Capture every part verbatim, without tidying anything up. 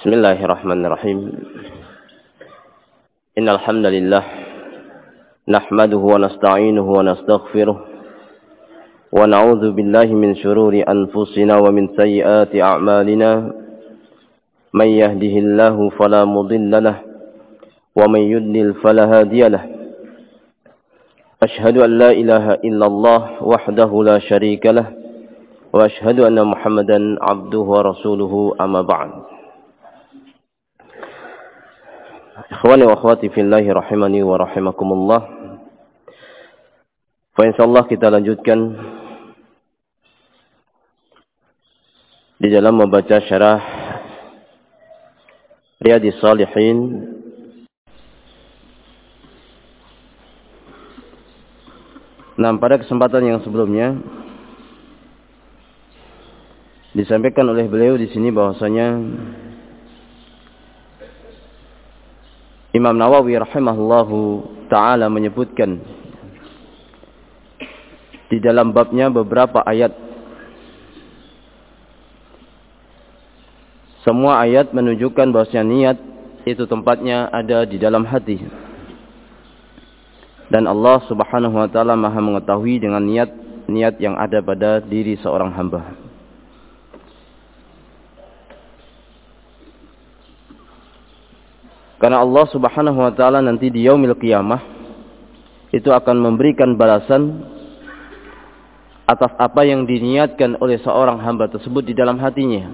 Bismillahirrahmanirrahim. Innal hamdalillah nahmaduhu wa nasta'inuhu wa nastaghfiruh wa na'udzu billahi min shururi anfusina wa min sayyiati a'malina. May yahdihillahu fala mudilla lahu wa may yudlil fala hadiya lahu. Ashhadu an la ilaha illallah wahdahu la syarika lahu wa ashhadu anna Muhammadan 'abduhu wa rasuluhu, amma ba'd. Ikhwani wa akhwati fillahi rahimani wa rahimakumullah. Fa insyaallah kita lanjutkan di dalam membaca syarah Riyadhis Shalihin Nah, pada kesempatan yang sebelumnya disampaikan oleh beliau di sini bahwasanya Imam Nawawi rahimahullahu ta'ala menyebutkan di dalam babnya beberapa ayat. Semua ayat menunjukkan bahwasanya niat itu tempatnya ada di dalam hati. Dan Allah subhanahu wa ta'ala maha mengetahui dengan niat-niat yang ada pada diri seorang hamba. Karena Allah subhanahu wa ta'ala nanti di yaumil qiyamah itu akan memberikan balasan atas apa yang diniatkan oleh seorang hamba tersebut di dalam hatinya.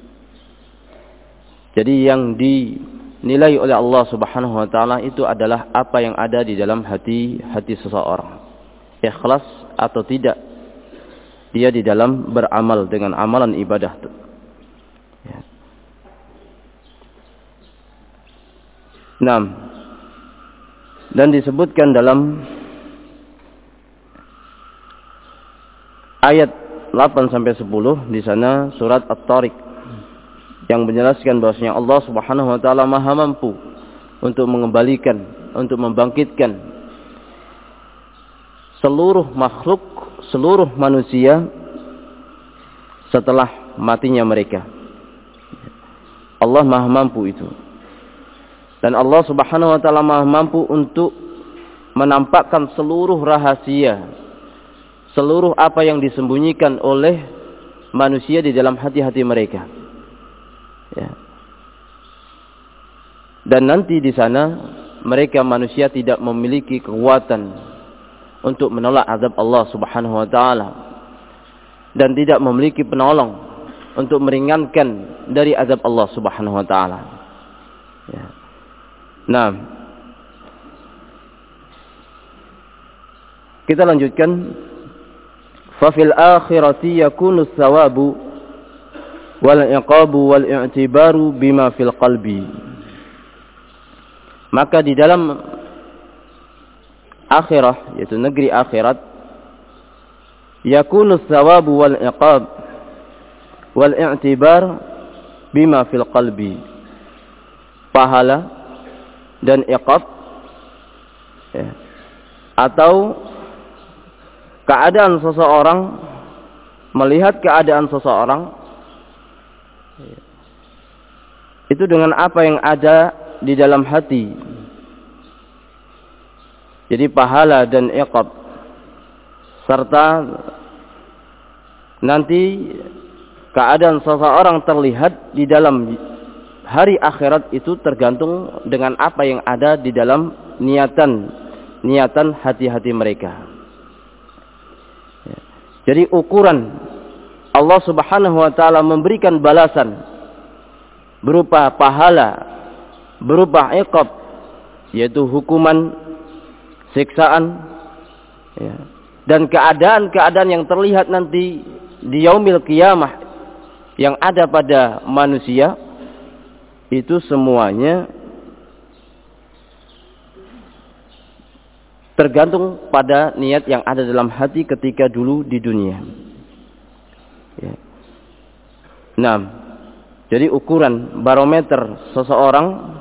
Jadi yang dinilai oleh Allah subhanahu wa ta'ala itu adalah apa yang ada di dalam hati-hati seseorang. Ikhlas atau tidak dia di dalam beramal dengan amalan ibadah. Ya. Nah, dan disebutkan dalam ayat delapan sampai sepuluh di sana surat At-Tariq yang menjelaskan bahwasanya Allah Subhanahu wa taala Maha mampu untuk mengembalikan, untuk membangkitkan seluruh makhluk, seluruh manusia setelah matinya mereka. Allah Maha mampu itu. Dan Allah subhanahu wa ta'ala maha mampu untuk menampakkan seluruh rahasia, seluruh apa yang disembunyikan oleh manusia di dalam hati-hati mereka. Ya. Dan nanti di sana mereka manusia tidak memiliki kekuatan untuk menolak azab Allah subhanahu wa ta'ala. Dan tidak memiliki penolong untuk meringankan dari azab Allah subhanahu wa ta'ala. Ya. Nah, kita lanjutkan. Fafil akhirati yakunu tsawabu wal iqabu wal i'tibaru bima fil qalbi. Maka di dalam akhirah, yaitu negeri akhirat, yakunu tsawabu wal iqab wal i'tibar bima fil qalbi. Pahala dan iqab, ya, atau keadaan seseorang, melihat keadaan seseorang, ya, itu dengan apa yang ada di dalam hati. Jadi pahala dan iqab serta nanti keadaan seseorang terlihat di dalam hari akhirat itu tergantung dengan apa yang ada di dalam niatan niatan hati-hati mereka. Ya. Jadi ukuran Allah subhanahu wa ta'ala memberikan balasan berupa pahala, berupa iqab, yaitu hukuman, siksaan, ya, dan keadaan-keadaan yang terlihat nanti di yaumil qiyamah yang ada pada manusia, itu semuanya tergantung pada niat yang ada dalam hati ketika dulu di dunia. Ya. Nah, jadi ukuran barometer seseorang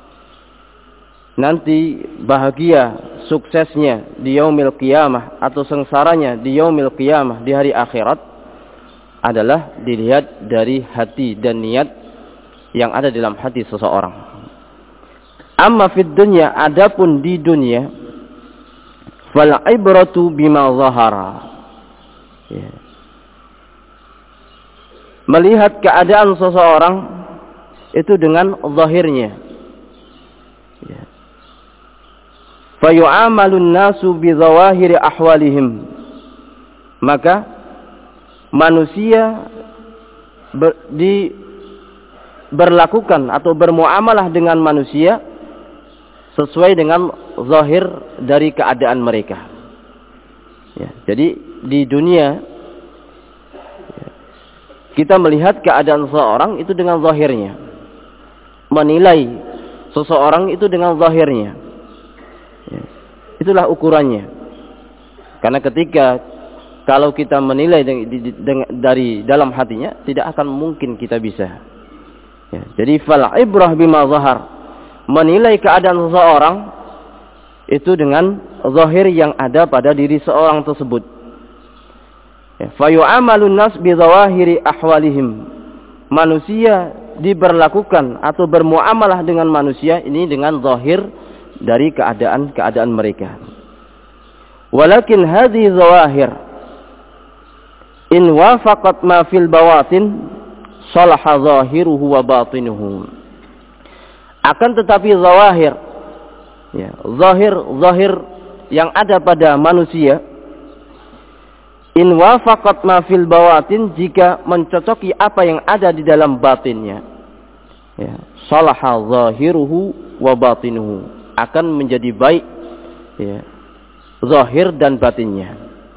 nanti bahagia, suksesnya di yaumil qiyamah atau sengsaranya di yaumil qiyamah di hari akhirat adalah dilihat dari hati dan niat yang ada dalam hati seseorang. Amma fid dunya, adapun di dunia, fal ibratu bima zahara. Ya. Melihat keadaan seseorang itu dengan zahirnya. Ya. Fayu'amalun nasu bi zawahiri ahwalihim. Maka manusia ber, di berlakukan atau bermuamalah dengan manusia sesuai dengan zahir dari keadaan mereka. Ya, jadi di dunia ya, kita melihat keadaan seseorang itu dengan zahirnya, menilai seseorang itu dengan zahirnya. Ya, itulah ukurannya. Karena ketika kalau kita menilai dari dalam hatinya, tidak akan mungkin kita bisa. Ya, jadi fal ibrah bima zahar, menilai keadaan seseorang itu dengan zahir yang ada pada diri seorang tersebut. Ya, fayu'amalun nas bi zawahiri ahwalihim. Manusia diberlakukan atau bermuamalah dengan manusia ini dengan zahir dari keadaan-keadaan mereka. Walakin hadhihi zawahir in wafaqat ma fil bawatin salaha zahiruhu wa batinuhu. Akan tetapi zawahir, ya, zahir zahir yang ada pada manusia, in wafaqat ma fil bawatin, jika mencocoki apa yang ada di dalam batinnya, ya, salaha zahiruhu wa batinuhu, akan menjadi baik, ya, zahir dan batinnya.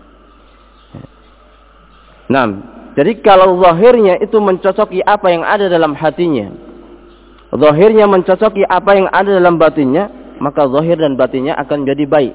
Nah, jadi kalau zahirnya itu mencocoki apa yang ada dalam hatinya, zahirnya mencocoki apa yang ada dalam batinnya, maka zahir dan batinnya akan menjadi baik,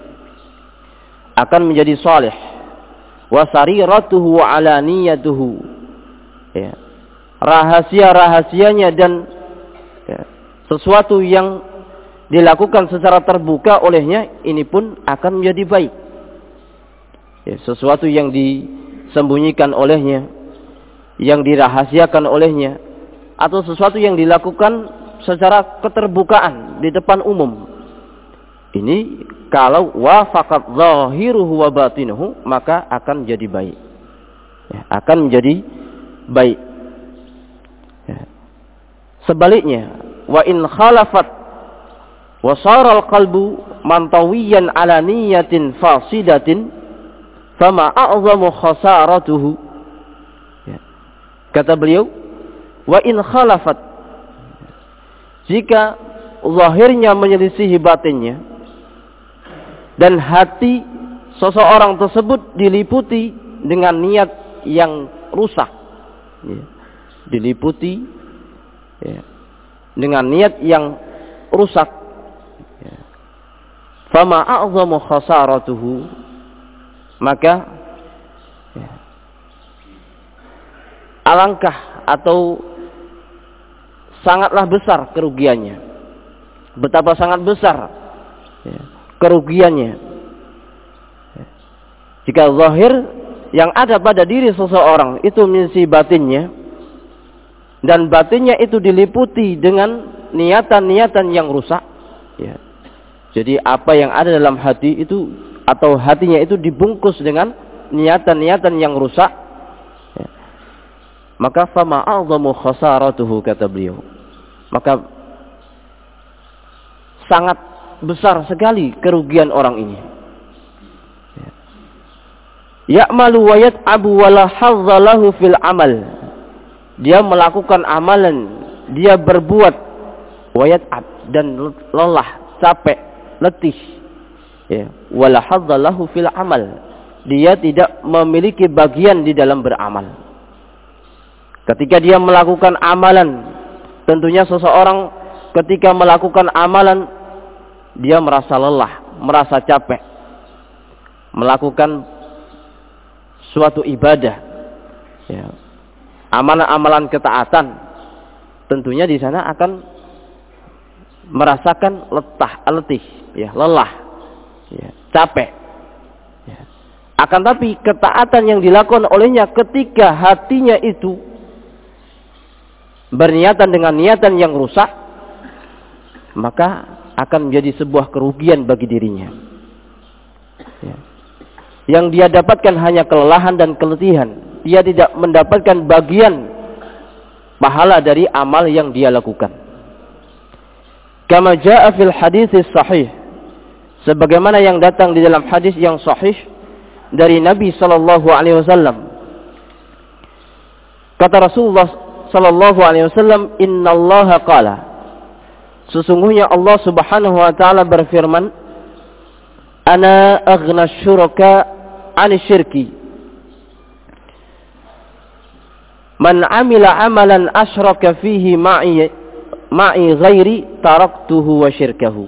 akan menjadi salih. Wa sariratuhu wa alaniyatuhu, ya, rahasia-rahasianya dan, ya, sesuatu yang dilakukan secara terbuka olehnya, ini pun akan menjadi baik. Ya, sesuatu yang disembunyikan olehnya, yang dirahasiakan olehnya, atau sesuatu yang dilakukan secara keterbukaan di depan umum, ini kalau wafaqat zahiruhu wa batinuhu, maka akan menjadi baik, ya, akan menjadi baik. Ya. Sebaliknya, wa in khalafat wa sara al-qalbu mantawiyan ala niyatin fasidatin fama a'zamu khasaratuhu. Ya. Kata beliau, wa in khalafat, jika zahirnya menyelisihi batinnya dan hati seseorang tersebut diliputi dengan niat yang rusak, ya, diliputi, ya, dengan niat yang rusak, ya, fama a'zamu khasaratuhu, maka, ya, alangkah atau sangatlah besar kerugiannya. Betapa sangat besar, ya, kerugiannya, ya, jika zahir yang ada pada diri seseorang itu mengisi batinnya, dan batinnya itu diliputi dengan niatan-niatan yang rusak, ya. Jadi apa yang ada dalam hati itu, atau hatinya itu dibungkus dengan niatan-niatan yang rusak, ya, maka fama a'zamu khasaratuhu, kata beliau, maka sangat besar sekali kerugian orang ini. Ya'malu wa yat'abu wa la hazza lahu fil amal. Dia melakukan amalan, dia berbuat, wa yat'ab, dan lelah, capek, letih. Ya, wa la hazza lahu fil amal. Dia tidak memiliki bagian di dalam beramal. Ketika dia melakukan amalan, tentunya seseorang ketika melakukan amalan, dia merasa lelah, merasa capek. Melakukan suatu ibadah, ya, amalan-amalan ketaatan, tentunya di sana akan merasakan letah, letih, ya, lelah, ya, capek. Ya. Akan tapi ketaatan yang dilakukan olehnya ketika hatinya itu berniatan dengan niatan yang rusak, maka akan menjadi sebuah kerugian bagi dirinya. Ya. Yang dia dapatkan hanya kelelahan dan keletihan. Dia tidak mendapatkan bagian pahala dari amal yang dia lakukan. Kama jaa fil hadits sahih, sebagaimana yang datang di dalam hadis yang sahih dari Nabi sallallahu alaihi wasallam. Kata Rasulullah sallallahu alaihi wasallam, "Innallaha qala." Sesungguhnya Allah Subhanahu wa taala berfirman, "Ana aghna syuraka 'ani syirki. Man 'amila 'amalan asyraka fihi ma'i ma'i ghairi taraktuhu wa syirkahu."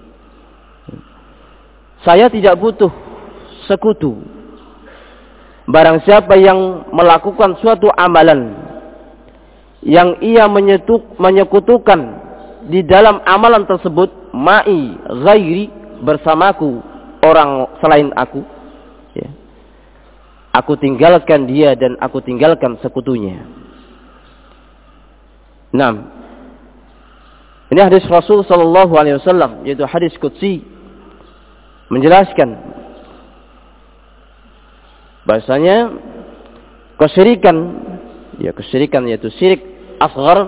Saya tidak butuh sekutu. Barang siapa yang melakukan suatu amalan yang ia menyetuk, menyekutukan di dalam amalan tersebut ma'i ghairi, bersamaku orang selain aku, ya, aku tinggalkan dia dan aku tinggalkan sekutunya. Nah, ini hadis Rasul sallallahu alaihi wasallam, yaitu hadis qudsi, menjelaskan bahasanya kesyirikan, ya kesyirikan yaitu syirik asghar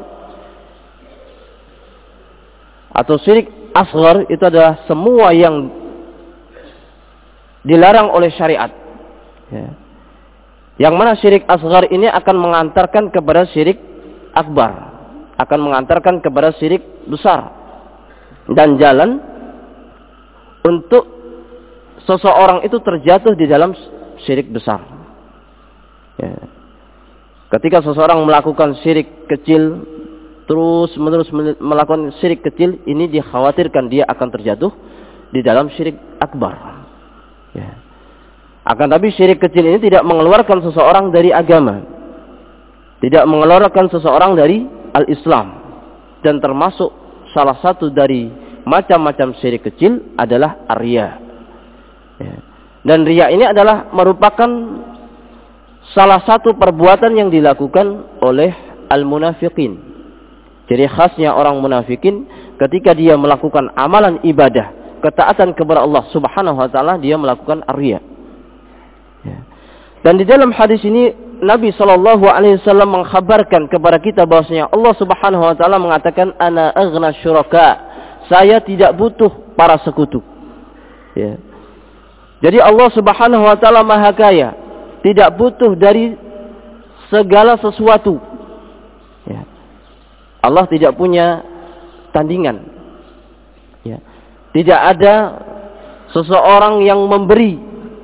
atau syirik asghar itu adalah semua yang dilarang oleh syariat. Ya. Yang mana syirik asghar ini akan mengantarkan kepada syirik akbar, akan mengantarkan kepada syirik besar, dan jalan untuk seseorang itu terjatuh di dalam syirik besar. Ya. Ketika seseorang melakukan syirik kecil, terus menerus melakukan syirik kecil, ini dikhawatirkan dia akan terjatuh di dalam syirik akbar. Ya. Akan tapi syirik kecil ini tidak mengeluarkan seseorang dari agama, tidak mengeluarkan seseorang dari al-Islam, dan termasuk salah satu dari macam-macam syirik kecil adalah ar-riya. Ya. Dan riya ini adalah merupakan salah satu perbuatan yang dilakukan oleh al-munafiqin. Jadi khasnya orang munafikin, ketika dia melakukan amalan ibadah, ketaatan kepada Allah Subhanahu wa taala, dia melakukan ar-riya. Ya. Dan di dalam hadis ini Nabi sallallahu alaihi wasallam mengkhabarkan kepada kita bahwasanya Allah Subhanahu wa taala mengatakan, "Ana aghna syuraka." Saya tidak butuh para sekutu. Ya. Jadi Allah Subhanahu wa taala Maha Kaya, tidak butuh dari segala sesuatu. Ya. Allah tidak punya tandingan. Ya. Tidak ada seseorang yang memberi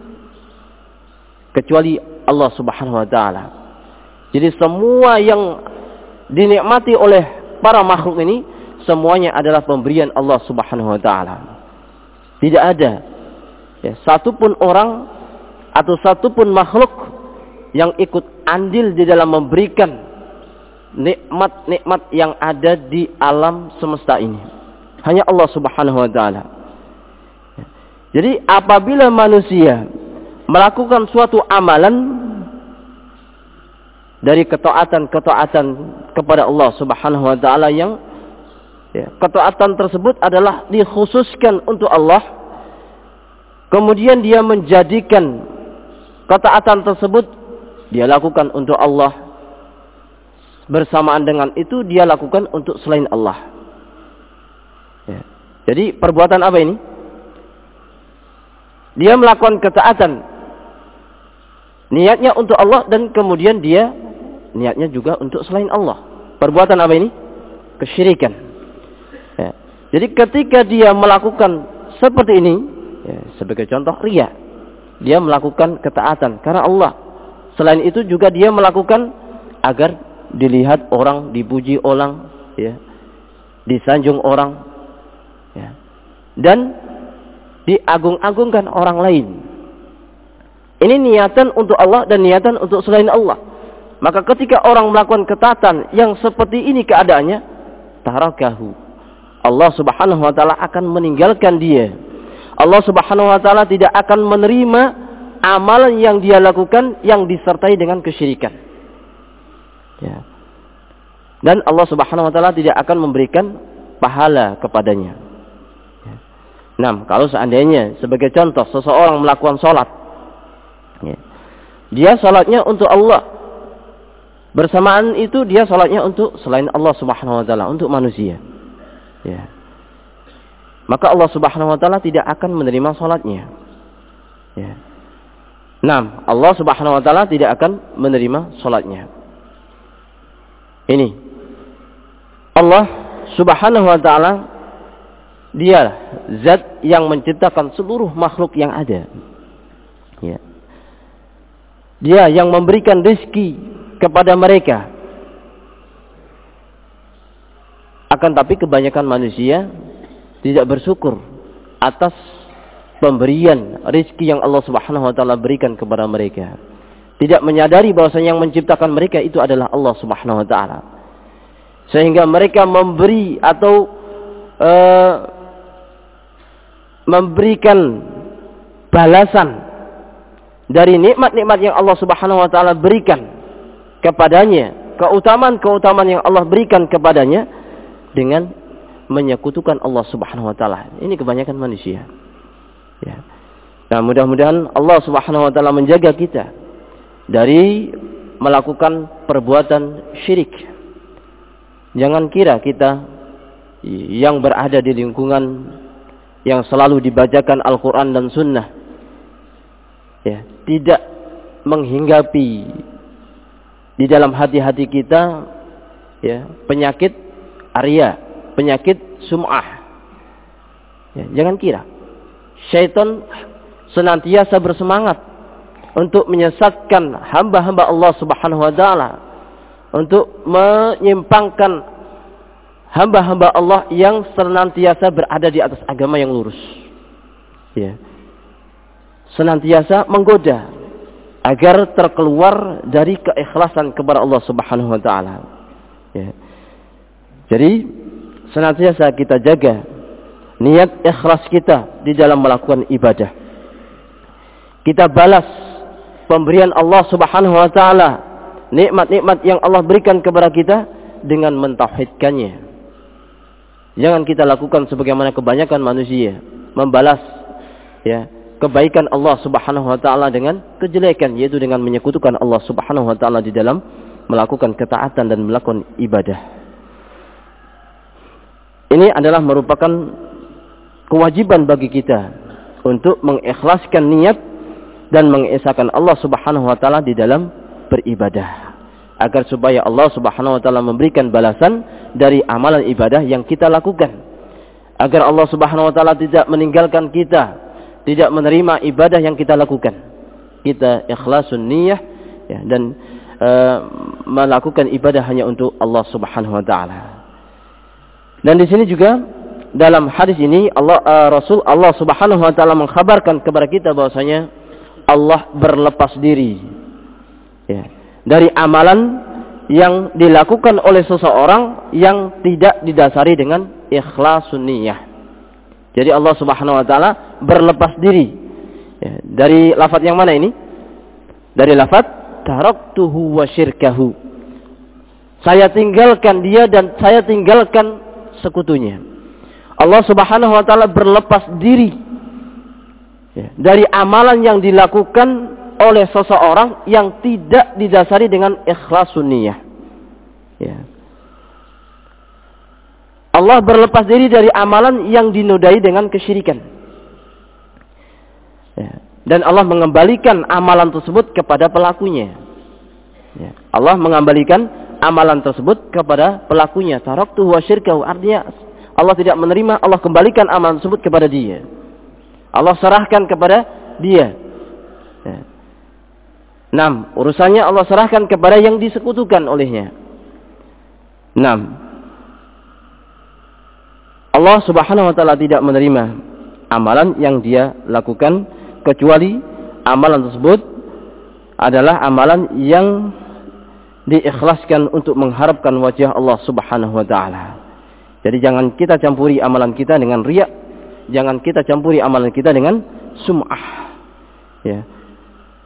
kecuali Allah Subhanahu wa taala. Jadi semua yang dinikmati oleh para makhluk ini semuanya adalah pemberian Allah Subhanahu wa taala. Tidak ada ya, satupun orang atau satupun makhluk yang ikut andil di dalam memberikan nikmat-nikmat yang ada di alam semesta ini. Hanya Allah Subhanahu wa taala. Jadi apabila manusia melakukan suatu amalan dari ketaatan-ketaatan kepada Allah Subhanahu wa taala yang ya, ketaatan tersebut adalah dikhususkan untuk Allah, kemudian dia menjadikan ketaatan tersebut dia lakukan untuk Allah, bersamaan dengan itu dia lakukan untuk selain Allah. Ya. Jadi perbuatan apa ini? Dia melakukan ketaatan, niatnya untuk Allah, dan kemudian dia niatnya juga untuk selain Allah. Perbuatan apa ini? Kesyirikan. Ya. Jadi ketika dia melakukan seperti ini, ya, sebagai contoh riya, dia melakukan ketaatan karena Allah. Selain itu juga dia melakukan agar dilihat orang, dipuji orang, ya, disanjung orang, ya, dan diagung-agungkan orang lain. Ini niatan untuk Allah dan niatan untuk selain Allah. Maka ketika orang melakukan ketaatan yang seperti ini keadaannya, tarakahu, Allah Subhanahu wa taala akan meninggalkan dia. Allah Subhanahu wa taala tidak akan menerima amalan yang dia lakukan yang disertai dengan kesyirikan. Ya. Dan Allah Subhanahu wa taala tidak akan memberikan pahala kepadanya. Nah, kalau seandainya sebagai contoh seseorang melakukan salat, ya, dia salatnya untuk Allah, bersamaan itu dia salatnya untuk selain Allah Subhanahu wa taala, untuk manusia, ya, maka Allah Subhanahu wa taala tidak akan menerima salatnya. Ya. Nah, Allah Subhanahu wa taala tidak akan menerima salatnya. Ini Allah Subhanahu wa taala, dia zat yang menciptakan seluruh makhluk yang ada. Ya. Dia yang memberikan rezeki kepada mereka. Akan tapi kebanyakan manusia tidak bersyukur atas pemberian rezeki yang Allah Subhanahu wa taala berikan kepada mereka. Tidak menyadari bahwasanya yang menciptakan mereka itu adalah Allah Subhanahu wa taala. Sehingga mereka memberi atau uh, memberikan balasan dari nikmat-nikmat yang Allah Subhanahu wa taala berikan kepadanya, keutamaan-keutamaan yang Allah berikan kepadanya dengan menyekutukan Allah Subhanahu wa taala. Ini kebanyakan manusia. Ya. Nah, mudah-mudahan Allah Subhanahu wa taala menjaga kita dari melakukan perbuatan syirik. Jangan kira kita yang berada di lingkungan yang selalu dibacakan Al-Quran dan Sunnah, ya, tidak menghinggapi di dalam hati-hati kita, ya, penyakit aria, penyakit sum'ah. Ya, jangan kira syaitan senantiasa bersemangat untuk menyesatkan hamba-hamba Allah Subhanahu wa taala, untuk menyimpangkan hamba-hamba Allah yang senantiasa berada di atas agama yang lurus. Ya. Senantiasa menggoda agar terkeluar dari keikhlasan kepada Allah Subhanahu wa taala. Ya. Jadi senantiasa kita jaga niat ikhlas kita di dalam melakukan ibadah. Kita balas pemberian Allah Subhanahu wa taala, nikmat-nikmat yang Allah berikan kepada kita dengan mentauhidkannya. Jangan kita lakukan sebagaimana kebanyakan manusia, membalas, ya, kebaikan Allah Subhanahu wa taala dengan kejelekan, yaitu dengan menyekutukan Allah Subhanahu wa taala di dalam melakukan ketaatan dan melakukan ibadah. Ini adalah merupakan kewajiban bagi kita untuk mengikhlaskan niat dan mengesahkan Allah Subhanahu wa taala di dalam beribadah, agar supaya Allah Subhanahu wa taala memberikan balasan dari amalan ibadah yang kita lakukan, agar Allah Subhanahu wa taala tidak meninggalkan kita, tidak menerima ibadah yang kita lakukan. Kita ikhlasun niyyah, ya, dan uh, melakukan ibadah hanya untuk Allah Subhanahu wa taala. Dan di sini juga dalam hadis ini Allah uh, Rasul Allah Subhanahu wa taala mengkhabarkan kepada kita bahwasanya Allah berlepas diri, ya, dari amalan yang dilakukan oleh seseorang yang tidak didasari dengan ikhlasun niyyah. Jadi Allah Subhanahu wa taala berlepas diri, ya, dari lafaz yang mana ini? Dari lafaz taraktuhu wa syirkahu. Saya tinggalkan dia dan saya tinggalkan sekutunya. Allah Subhanahu wa taala berlepas diri, ya, dari amalan yang dilakukan oleh seseorang yang tidak didasari dengan ikhlasun niyyah. Ya. Allah berlepas diri dari amalan yang dinodai dengan kesyirikan. Ya. Dan Allah mengembalikan amalan tersebut kepada pelakunya. Ya. Allah mengembalikan amalan tersebut kepada pelakunya. Taraktuhu wa syirkahu, artinya Allah tidak menerima, Allah kembalikan amalan tersebut kepada dia. Allah serahkan kepada dia. Ya. Enam, urusannya Allah serahkan kepada yang disekutukan olehnya. Enam, Allah Subhanahu wa taala tidak menerima amalan yang dia lakukan kecuali amalan tersebut adalah amalan yang diikhlaskan untuk mengharapkan wajah Allah Subhanahu wa taala. Jadi jangan kita campuri amalan kita dengan riya, jangan kita campuri amalan kita dengan sum'ah. Ya.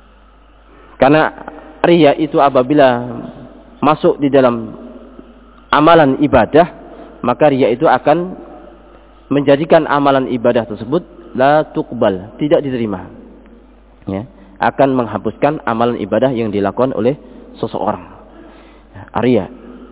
Karena riya itu apabila masuk di dalam amalan ibadah, maka riya itu akan menjadikan amalan ibadah tersebut la tuqbal, tidak diterima. Ya, akan menghapuskan amalan ibadah yang dilakukan oleh seseorang. Riya.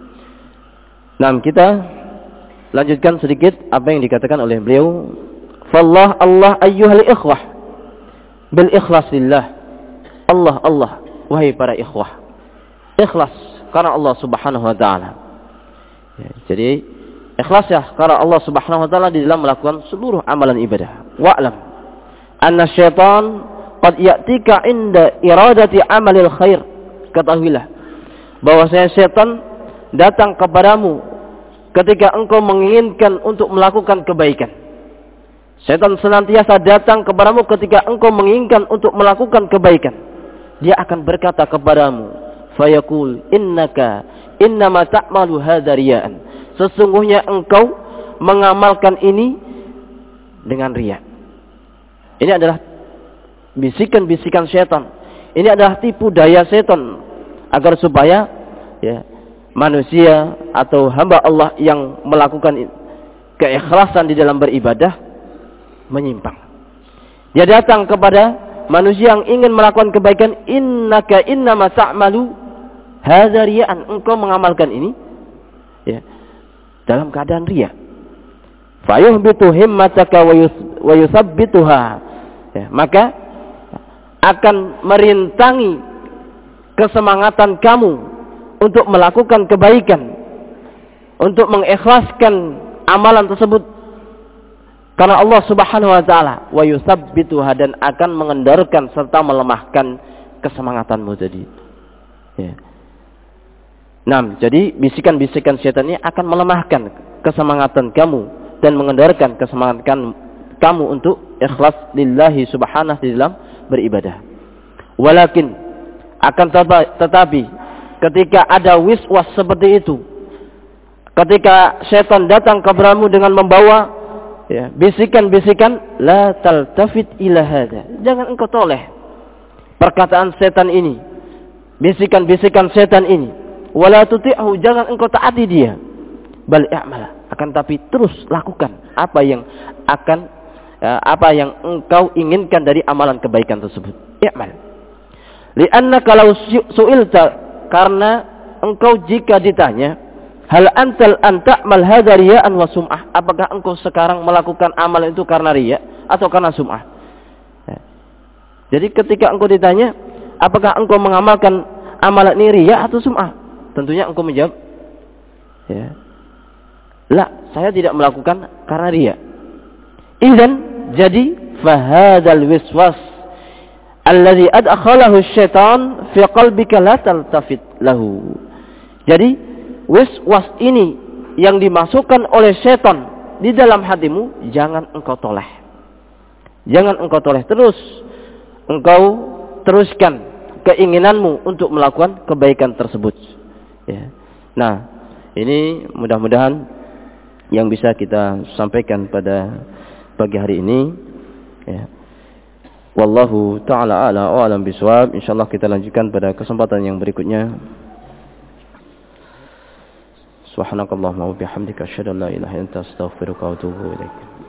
Nah, kita lanjutkan sedikit apa yang dikatakan oleh beliau. Fallah Allah ayyuhal ikhwah bil ikhlas lillah. Allah Allah, wahai para ikhwah, ikhlas karena Allah Subhanahu wa taala. Ya, jadi ikhlas ya karena Allah Subhanahu wa taala di dalam melakukan seluruh amalan ibadah. Wa'lam anna syaitan qad ya'tika inda iradati amalil khair. Ketahuilah bahwasanya setan datang kepadamu ketika engkau menginginkan untuk melakukan kebaikan. Setan senantiasa datang kepadamu ketika engkau menginginkan untuk melakukan kebaikan. Dia akan berkata kepadamu, fayaqul innaka innama ta'malu hadza riya'an. Sesungguhnya engkau mengamalkan ini dengan riya. Ini adalah bisikan-bisikan setan. Ini adalah tipu daya setan agar supaya ya, manusia atau hamba Allah yang melakukan keikhlasan di dalam beribadah menyimpang. Dia datang kepada manusia yang ingin melakukan kebaikan, innaka innama ta'malu hadza riya'an. Engkau mengamalkan ini ya, dalam keadaan riya. Fayuhbitu himmataka wa yuthabbituha. Ya, maka akan merintangi kesemangatan kamu untuk melakukan kebaikan, untuk mengikhlaskan amalan tersebut karena Allah Subhanahu wa taala, wa yutsabbituha, dan akan mengendorkan serta melemahkan kesemangatanmu tadi. Ya. Nah, jadi bisikan-bisikan setan ini akan melemahkan kesemangatan kamu dan mengendorkan kesemangatan kamu untuk ikhlas lillahi subhanahu di dalam beribadah. Walakin akan tetapi ketika ada wiswas seperti itu, ketika setan datang kepadamu dengan membawa ya, bisikan-bisikan, la taltafit ila hadza. Jangan engkau toleh perkataan setan ini, bisikan-bisikan setan ini. Wala tuti'hu, jangan engkau taati dia. Bal i'mal, akan tapi terus lakukan apa yang akan ya, apa yang engkau inginkan dari amalan kebaikan tersebut. I'mal. Li'anna kalau su'ilta, karena engkau jika ditanya, hal antal anta'mal hadza riya'an wa sum'ah, apakah engkau sekarang melakukan amalan itu karena riya atau karena sum'ah? Ya. Jadi ketika engkau ditanya, apakah engkau mengamalkan amalan ini riya atau sum'ah? Tentunya engkau menjawab, ya, la, saya tidak melakukan karena riya. Idzan, jadi fahadzal wiswas alladhi adkhalahu syaitan fi qalbika la taltafit lahu. Jadi wiswas ini yang dimasukkan oleh setan di dalam hatimu, jangan engkau toleh. Jangan engkau toleh, terus engkau teruskan keinginanmu untuk melakukan kebaikan tersebut. Ya. Nah, ini mudah-mudahan yang bisa kita sampaikan pada pagi hari ini. Ya. Wallahu ta'ala a'la wa a'lam bishawab. Insyaallah kita lanjutkan pada kesempatan yang berikutnya. Subhanakallahumma wa bihamdika asyhadu an la ilaha illa anta astaghfiruka wa atubu ilaik.